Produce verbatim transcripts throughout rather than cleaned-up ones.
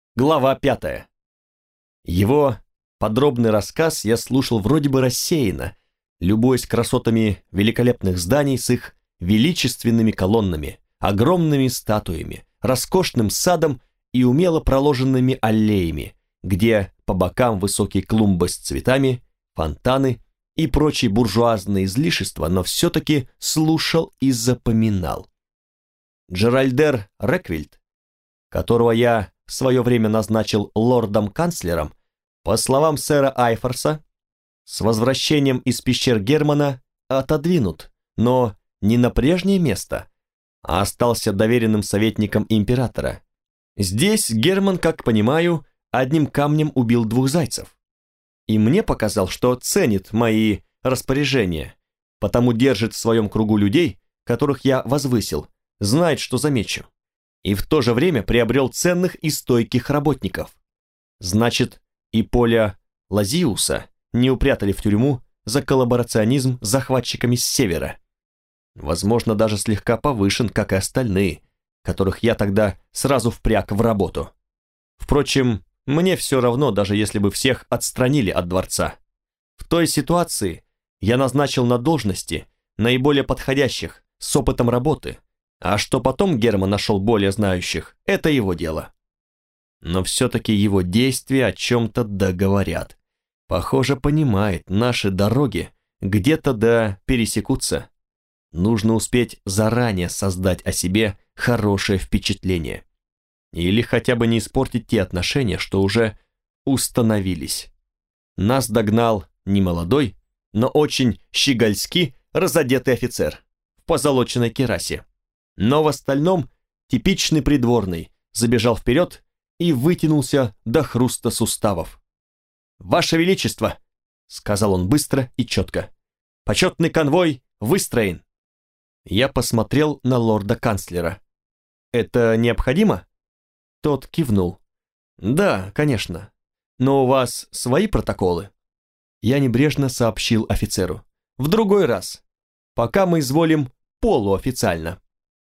Глава пятая. Его подробный рассказ я слушал вроде бы рассеянно, любуясь красотами великолепных зданий с их величественными колоннами, огромными статуями, роскошным садом и умело проложенными аллеями, где по бокам высокие клумбы с цветами, фонтаны и прочие буржуазные излишества, но все-таки слушал и запоминал. Джеральдер Реквильд, которого я в свое время назначил лордом-канцлером, по словам сэра Айфорса, с возвращением из пещер Германа отодвинут, но не на прежнее место, а остался доверенным советником императора. Здесь Герман, как понимаю, одним камнем убил двух зайцев. И мне показал, что ценит мои распоряжения, потому держит в своем кругу людей, которых я возвысил, знает, что замечу, и в то же время приобрел ценных и стойких работников. Значит, и Поля Лазиуса не упрятали в тюрьму за коллаборационизм с захватчиками с севера. Возможно, даже слегка повышен, как и остальные, которых я тогда сразу впряг в работу. Впрочем, мне все равно, даже если бы всех отстранили от дворца. В той ситуации я назначил на должности наиболее подходящих, с опытом работы, а что потом Герман нашел более знающих, это его дело. Но все-таки его действия о чем-то договорят. Похоже, понимает, наши дороги где-то да пересекутся. Нужно успеть заранее создать о себе хорошее впечатление. Или хотя бы не испортить те отношения, что уже установились. Нас догнал немолодой, но очень щегольски разодетый офицер в позолоченной кирасе. Но в остальном типичный придворный забежал вперед и вытянулся до хруста суставов. «Ваше Величество!» — сказал он быстро и четко. «Почетный конвой выстроен!» Я посмотрел на лорда-канцлера. «Это необходимо?» Тот кивнул. «Да, конечно. Но у вас свои протоколы?» Я небрежно сообщил офицеру. «В другой раз. Пока мы изволим полуофициально».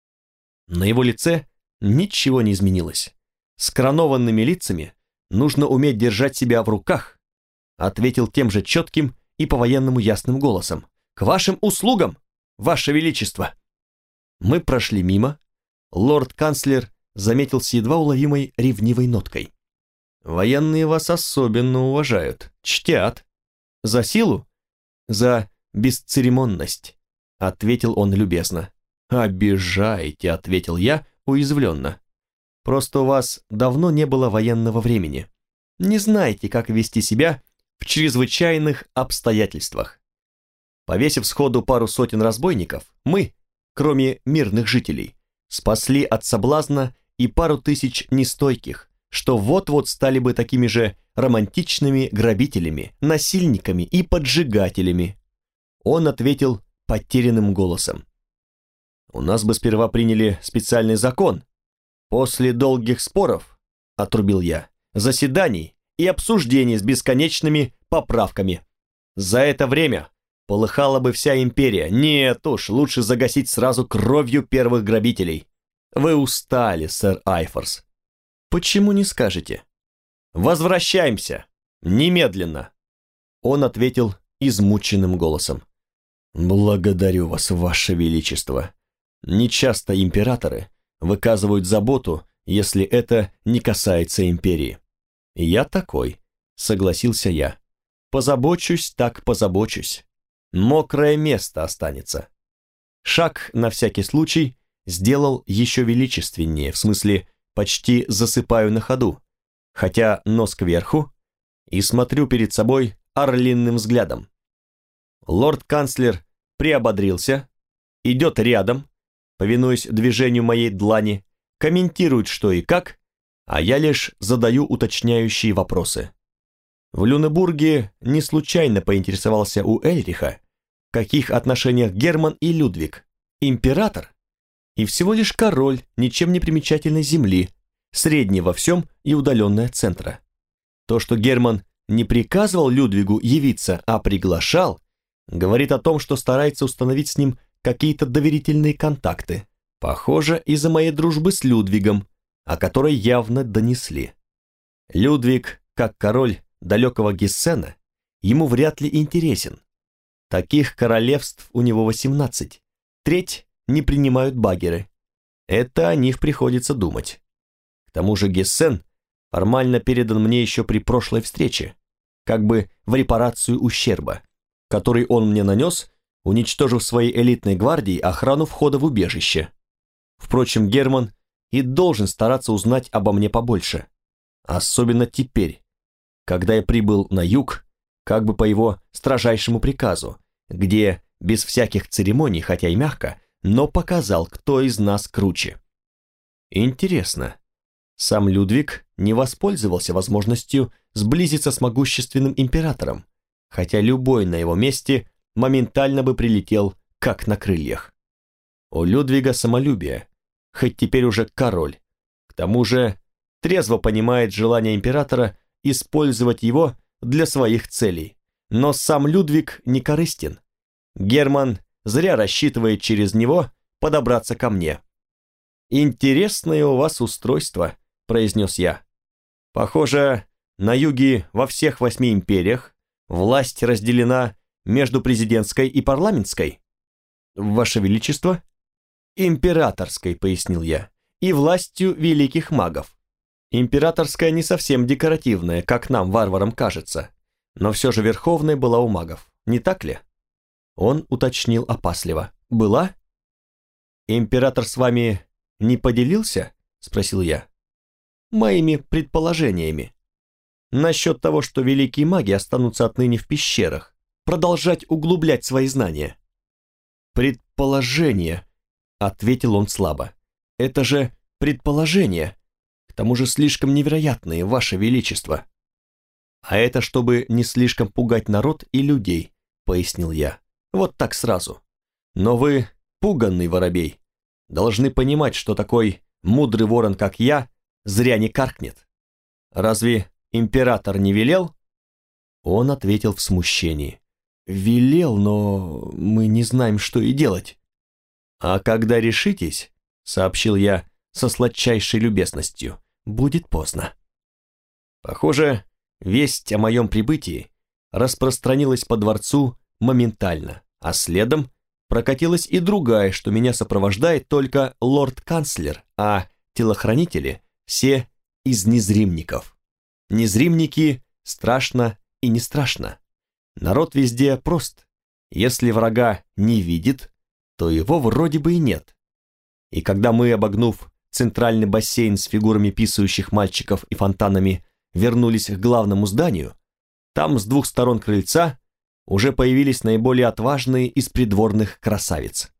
На его лице ничего не изменилось. С коронованными лицами нужно уметь держать себя в руках, ответил тем же четким и по-военному ясным голосом. «К вашим услугам, ваше величество!» Мы прошли мимо. Лорд-канцлер заметил с едва уловимой ревнивой ноткой. «Военные вас особенно уважают, чтят. За силу? За бесцеремонность», ответил он любезно. «Обижаете», — ответил я уязвленно. «Просто у вас давно не было военного времени. Не знаете, как вести себя в чрезвычайных обстоятельствах. Повесив сходу пару сотен разбойников, мы, кроме мирных жителей, спасли от соблазна и пару тысяч нестойких, что вот-вот стали бы такими же романтичными грабителями, насильниками и поджигателями». Он ответил потерянным голосом. «У нас бы сперва приняли специальный закон. После долгих споров, — отрубил я, — заседаний и обсуждений с бесконечными поправками. За это время полыхала бы вся империя. Нет уж, лучше загасить сразу кровью первых грабителей. Вы устали, сэр Айфорс. Почему не скажете? Возвращаемся. Немедленно!» Он ответил измученным голосом. «Благодарю вас, ваше величество. Нечасто императоры выказывают заботу, если это не касается империи. Я такой», — согласился я. «Позабочусь, так позабочусь. Мокрое место останется». Шаг на всякий случай сделал еще величественнее, в смысле почти засыпаю на ходу, хотя нос кверху, и смотрю перед собой орлиным взглядом. Лорд-канцлер приободрился, идет рядом, повинуясь движению моей длани, комментирует что и как, а я лишь задаю уточняющие вопросы. В Люнебурге не случайно поинтересовался у Эльриха, в каких отношениях Герман и Людвиг, император и всего лишь король ничем не примечательной земли, средней во всем и удаленной от центра. То, что Герман не приказывал Людвигу явиться, а приглашал, говорит о том, что старается установить с ним какие-то доверительные контакты. Похоже, из-за моей дружбы с Людвигом, о которой явно донесли. Людвиг, как король далекого Гессена, ему вряд ли интересен. Таких королевств у него восемнадцать. Треть не принимают багеры. Это о них приходится думать. К тому же Гессен формально передан мне еще при прошлой встрече, как бы в репарацию ущерба, который он мне нанес, уничтожив своей элитной гвардией охрану входа в убежище. Впрочем, Герман и должен стараться узнать обо мне побольше. Особенно теперь, когда я прибыл на юг, как бы по его строжайшему приказу, где без всяких церемоний, хотя и мягко, но показал, кто из нас круче. Интересно, сам Людвиг не воспользовался возможностью сблизиться с могущественным императором, хотя любой на его месте моментально бы прилетел, как на крыльях. У Людвига самолюбие, хоть теперь уже король, к тому же трезво понимает желание императора использовать его для своих целей. Но сам Людвиг не корыстен. Герман зря рассчитывает через него подобраться ко мне. «Интересное у вас устройство», — произнес я. «Похоже, на юге во всех восьми империях власть разделена между президентской и парламентской». «Ваше Величество?» «Императорской», — пояснил я, — «и властью великих магов. Императорская не совсем декоративная, как нам, варварам, кажется, но все же верховная была у магов, не так ли?» Он уточнил опасливо. «Была?» «Император с вами не поделился?» — спросил я. «Моими предположениями. Насчет того, что великие маги останутся отныне в пещерах, продолжать углублять свои знания». «Предположение», — ответил он слабо. «Это же предположение, к тому же слишком невероятные, Ваше Величество». «А это чтобы не слишком пугать народ и людей», — пояснил я. «Вот так сразу. Но вы, пуганный воробей, должны понимать, что такой мудрый ворон, как я, зря не каркнет. Разве император не велел?» Он ответил в смущении. «Велел, но мы не знаем, что и делать». «А когда решитесь, — сообщил я со сладчайшей любезностью, — будет поздно». Похоже, весть о моем прибытии распространилась по дворцу моментально, а следом прокатилась и другая, что меня сопровождает только лорд-канцлер, а телохранители все из незримников. Незримники страшно и не страшно. Народ везде прост. Если врага не видит, то его вроде бы и нет. И когда мы, обогнув центральный бассейн с фигурами писающих мальчиков и фонтанами, вернулись к главному зданию, там с двух сторон крыльца уже появились наиболее отважные из придворных красавиц.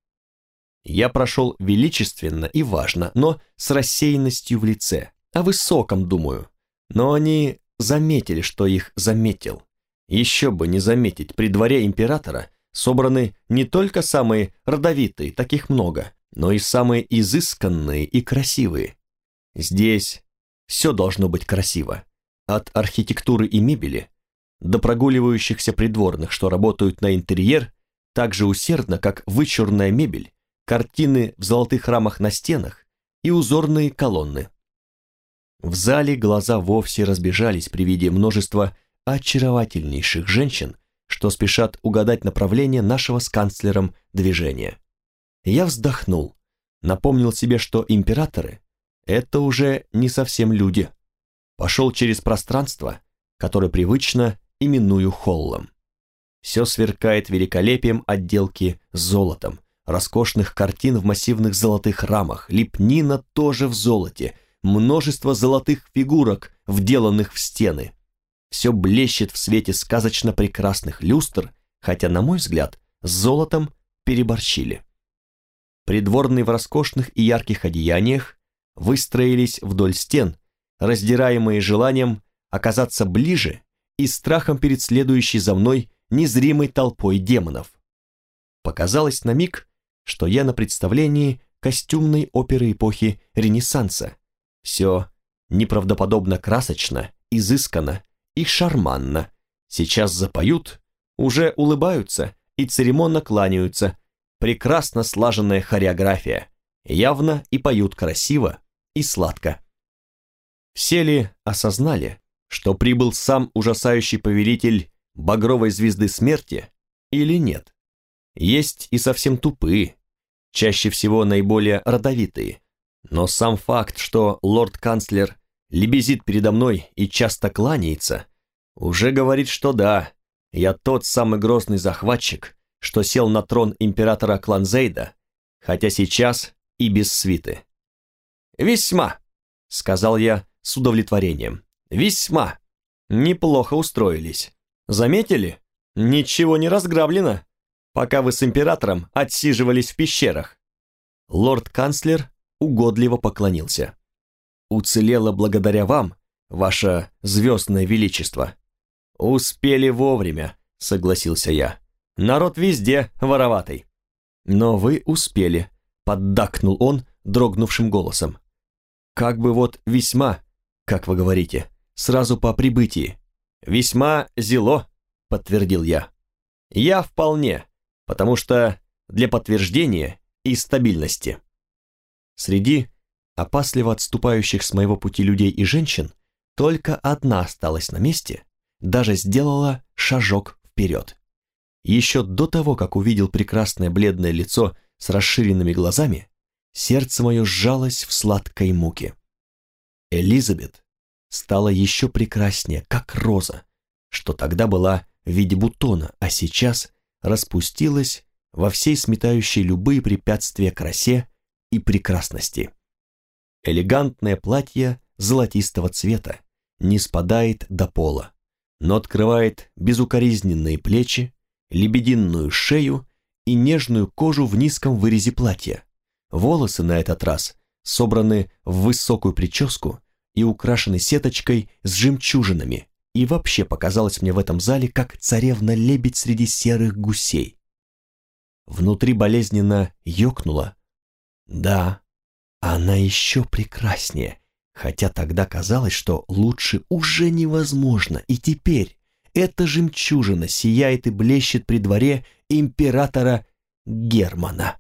Я прошел величественно и важно, но с рассеянностью в лице, о высоком думаю. Но они заметили, что их заметил. Еще бы не заметить, при дворе императора собраны не только самые родовитые, таких много, но и самые изысканные и красивые. Здесь все должно быть красиво, от архитектуры и мебели до прогуливающихся придворных, что работают на интерьер так же усердно, как вычурная мебель, картины в золотых рамах на стенах и узорные колонны. В зале глаза вовсе разбежались при виде множества очаровательнейших женщин, что спешат угадать направление нашего с канцлером движения. Я вздохнул, напомнил себе, что императоры – это уже не совсем люди. Пошел через пространство, которое привычно именую холлом. Все сверкает великолепием отделки золотом, роскошных картин в массивных золотых рамах, лепнина тоже в золоте, множество золотых фигурок, вделанных в стены. Все блещет в свете сказочно прекрасных люстр, хотя, на мой взгляд, с золотом переборщили. Придворные в роскошных и ярких одеяниях выстроились вдоль стен, раздираемые желанием оказаться ближе и страхом перед следующей за мной незримой толпой демонов. Показалось на миг, что я на представлении костюмной оперы эпохи Ренессанса. Все неправдоподобно красочно, изысканно и шарманно. Сейчас запоют, уже улыбаются и церемонно кланяются. Прекрасно слаженная хореография. Явно и поют красиво и сладко. Все ли осознали, что прибыл сам ужасающий повелитель багровой звезды смерти или нет? Есть и совсем тупые, чаще всего наиболее родовитые, но сам факт, что лорд-канцлер лебезит передо мной и часто кланяется, уже говорит, что да, я тот самый грозный захватчик, что сел на трон императора Кланзейда, хотя сейчас и без свиты. «Весьма», — сказал я с удовлетворением, — «весьма. Неплохо устроились. Заметили? Ничего не разграблено, пока вы с императором отсиживались в пещерах». Лорд-канцлер угодливо поклонился. «Уцелело благодаря вам, ваше звездное величество». «Успели вовремя», — согласился я. «Народ везде вороватый». «Но вы успели», — поддакнул он дрогнувшим голосом. «Как бы вот весьма, как вы говорите, сразу по прибытии». «Весьма зело», — подтвердил я. «Я вполне, потому что для подтверждения и стабильности». Среди опасливо отступающих с моего пути людей и женщин только одна осталась на месте, даже сделала шажок вперед. Еще до того, как увидел прекрасное бледное лицо с расширенными глазами, сердце мое сжалось в сладкой муке. Элизабет стала еще прекраснее, как роза, что тогда была в виде бутона, а сейчас распустилась во всей сметающей любые препятствия красе и прекрасности. Элегантное платье золотистого цвета не спадает до пола, но открывает безукоризненные плечи, лебединую шею и нежную кожу в низком вырезе платья. Волосы на этот раз собраны в высокую прическу и украшены сеточкой с жемчужинами, и вообще показалось мне в этом зале как царевна-лебедь среди серых гусей. Внутри болезненно ёкнуло. Да, она еще прекраснее, хотя тогда казалось, что лучше уже невозможно, и теперь эта жемчужина сияет и блещет при дворе императора Германа.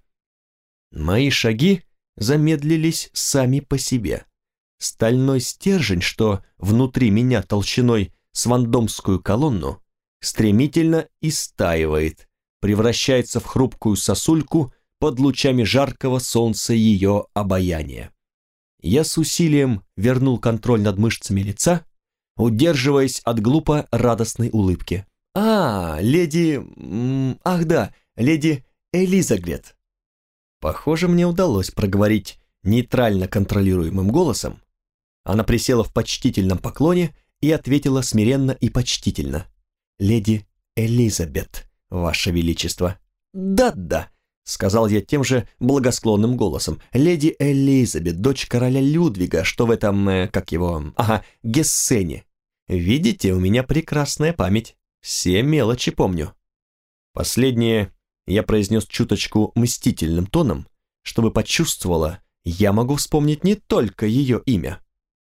Мои шаги замедлились сами по себе. Стальной стержень, что внутри меня толщиной с вандомскую колонну, стремительно истаивает, превращается в хрупкую сосульку под лучами жаркого солнца ее обаяния. Я с усилием вернул контроль над мышцами лица, удерживаясь от глупо радостной улыбки. «А, леди... Ах да, леди Элизабет». Похоже, мне удалось проговорить нейтрально контролируемым голосом. Она присела в почтительном поклоне и ответила смиренно и почтительно. «Леди Элизабет, ваше величество». «Да-да», — сказал я тем же благосклонным голосом. «Леди Элизабет, дочь короля Людвига, что в этом, э, как его, ага, Гессене. Видите, у меня прекрасная память, все мелочи помню». Последнее я произнес чуточку мстительным тоном, чтобы почувствовала, я могу вспомнить не только ее имя.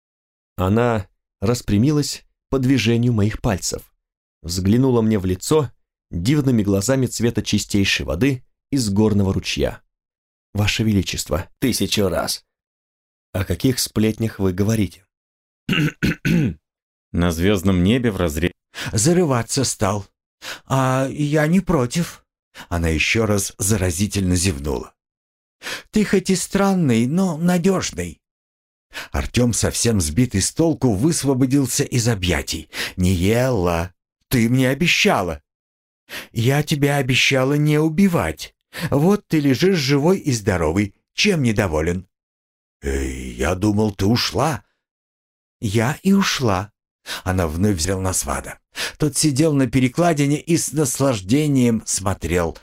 Она распрямилась по движению моих пальцев, взглянула мне в лицо дивными глазами цвета чистейшей воды из горного ручья. «Ваше Величество, тысячу раз. О каких сплетнях вы говорите?» На звездном небе в разрезе зарываться стал. А я не против. Она еще раз заразительно зевнула. Ты хоть и странный, но надежный. Артем, совсем сбитый с толку, высвободился из объятий. «Ниелла, ты мне обещала». «Я тебе обещала не убивать. Вот ты лежишь живой и здоровый. Чем недоволен?» «Эй, я думал, ты ушла». «Я и ушла». Она вновь взяла на свада. Тот сидел на перекладине и с наслаждением смотрел.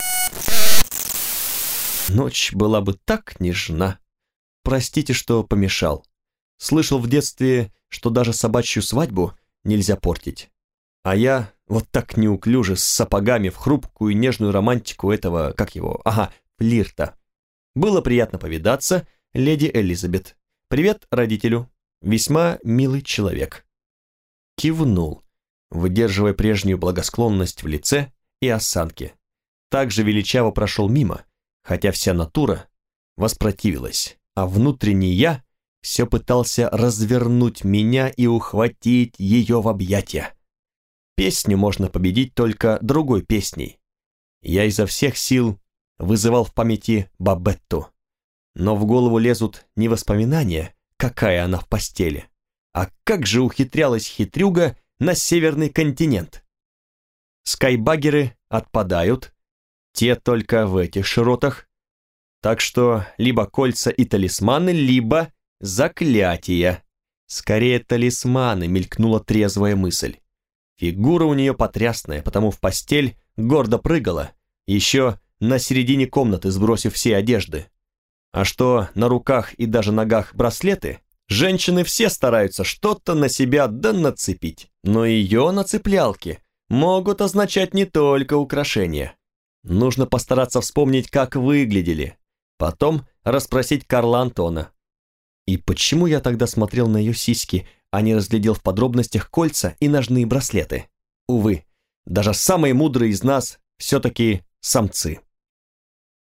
Ночь была бы так нежна. Простите, что помешал. Слышал в детстве, что даже собачью свадьбу нельзя портить. А я вот так неуклюже с сапогами в хрупкую нежную романтику этого, как его, ага, флирта. Было приятно повидаться, леди Элизабет. Привет родителю. Весьма милый человек. Кивнул, выдерживая прежнюю благосклонность в лице и осанке. Также величаво прошел мимо, хотя вся натура воспротивилась, а внутренний я все пытался развернуть меня и ухватить ее в объятия. Песню можно победить только другой песней. Я изо всех сил вызывал в памяти Бабетту. Но в голову лезут не воспоминания, какая она в постели, а как же ухитрялась хитрюга на северный континент. Скайбагеры отпадают, те только в этих широтах, так что либо кольца и талисманы, либо заклятия. Скорее талисманы, мелькнула трезвая мысль. Фигура у нее потрясная, потому в постель гордо прыгала, еще на середине комнаты сбросив все одежды. А что на руках и даже ногах браслеты, женщины все стараются что-то на себя да нацепить, но ее нацеплялки могут означать не только украшения. Нужно постараться вспомнить, как выглядели, потом расспросить Карла Антона. И почему я тогда смотрел на ее сиськи, а не разглядел в подробностях кольца и ножные браслеты? Увы, даже самые мудрые из нас все-таки самцы.